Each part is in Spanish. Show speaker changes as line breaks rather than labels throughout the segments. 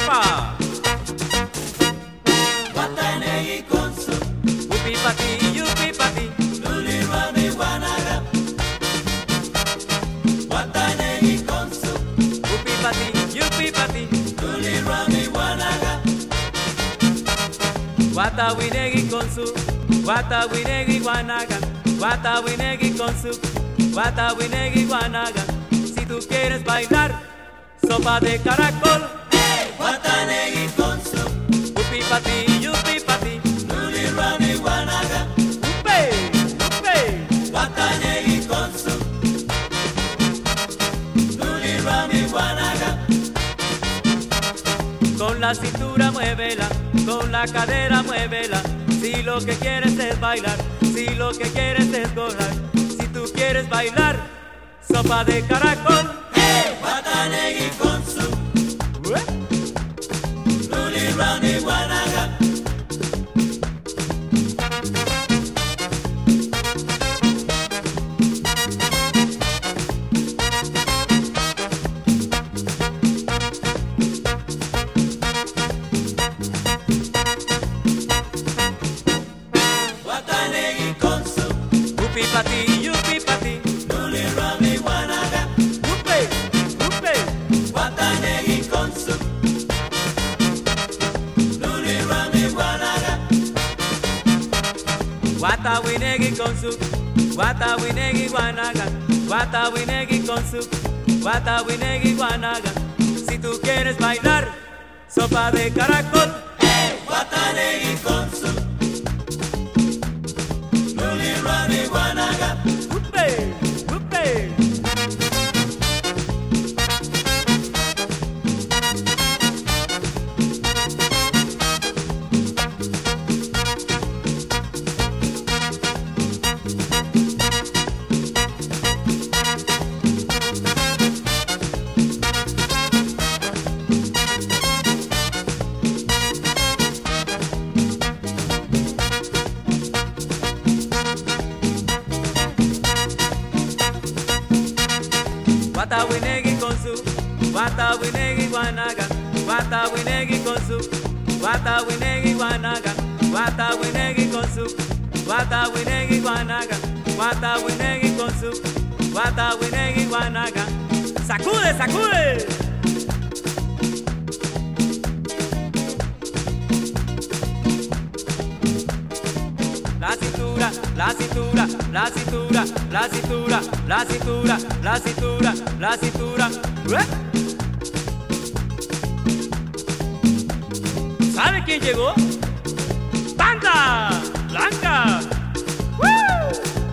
¡Epa!
Watanegi konsu,
Upi pati, yupi pati.
luli rami wanaga. Watanegi konsu,
Upi pati, yupi pati.
luli rami wanaga.
Wata winegi konsu, wata winegi wanaga. Wata winegi konsu, wata winegi wanaga. Si tú quieres bailar, sopa de caracol.
Watanegi konsu,
Upi pati, yupi pati.
luli rami wanaga.
Upe, upe.
Watanegi konsu, luli rami wanaga.
Con la cintura muévela, con la cadera muévela. Si lo que quieres es bailar, si lo que quieres es gozar. Si tú quieres bailar, sopa de caracol.
Watanegi konsu, luli rami wanaga. Watanegi konsu,
Upi pati, yupi pati.
luli rami wanaga.
Upe, upe.
Watanegi konsu, luli rami wanaga.
Wata winegi konsu, wata winegi wanaga. Wata winegi konsu, wata winegi wanaga. Si tú quieres bailar, sopa de caracol.
Watanegi konsu, luli rami wanaga.
Upe, upe. Wata winegi konsu, wata winegi wanaga. Wata winegi konsu, wata winegi wanaga. Wata winegi konsu, wata winegi wanaga. Wata winegi konsu, wata winegi wanaga. Sacude, sacude. La cintura, la cintura, la cintura, la cintura, la cintura, la cintura, la cintura. ¿Eh? ¿Sabe quién llegó? ¡Banda! ¡Blanca! ¡Woo!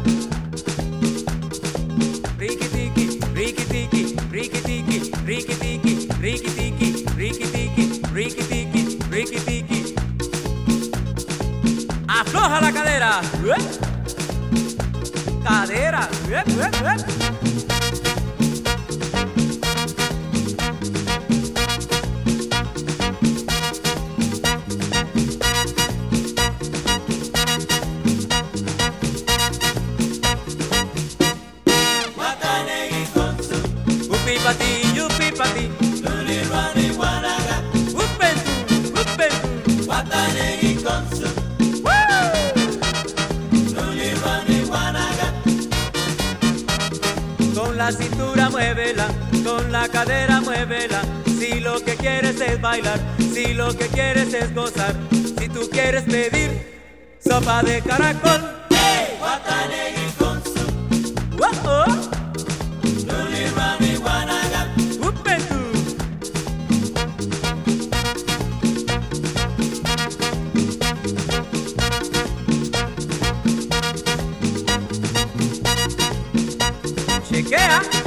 Riki tiki, riki tiki, riki tiki, riki tiki, riki tiki, riki tiki, riki tiki, riki tiki. Afloja la cadera. Cadera.
Watanegi konsu,
Upi pati, yupi pati.
luli rami wanaga.
Upentu, upentu.
Watanegi konsu, luli rami wanaga.
Con la cintura muévela, con la cadera muévela. Si lo que quieres es bailar, si lo que quieres es gozar. Si tú quieres pedir sopa de caracol.
Watanegi konsu,
¡Oh, oh!
luli rami wanaga.
Upentu. Chequea.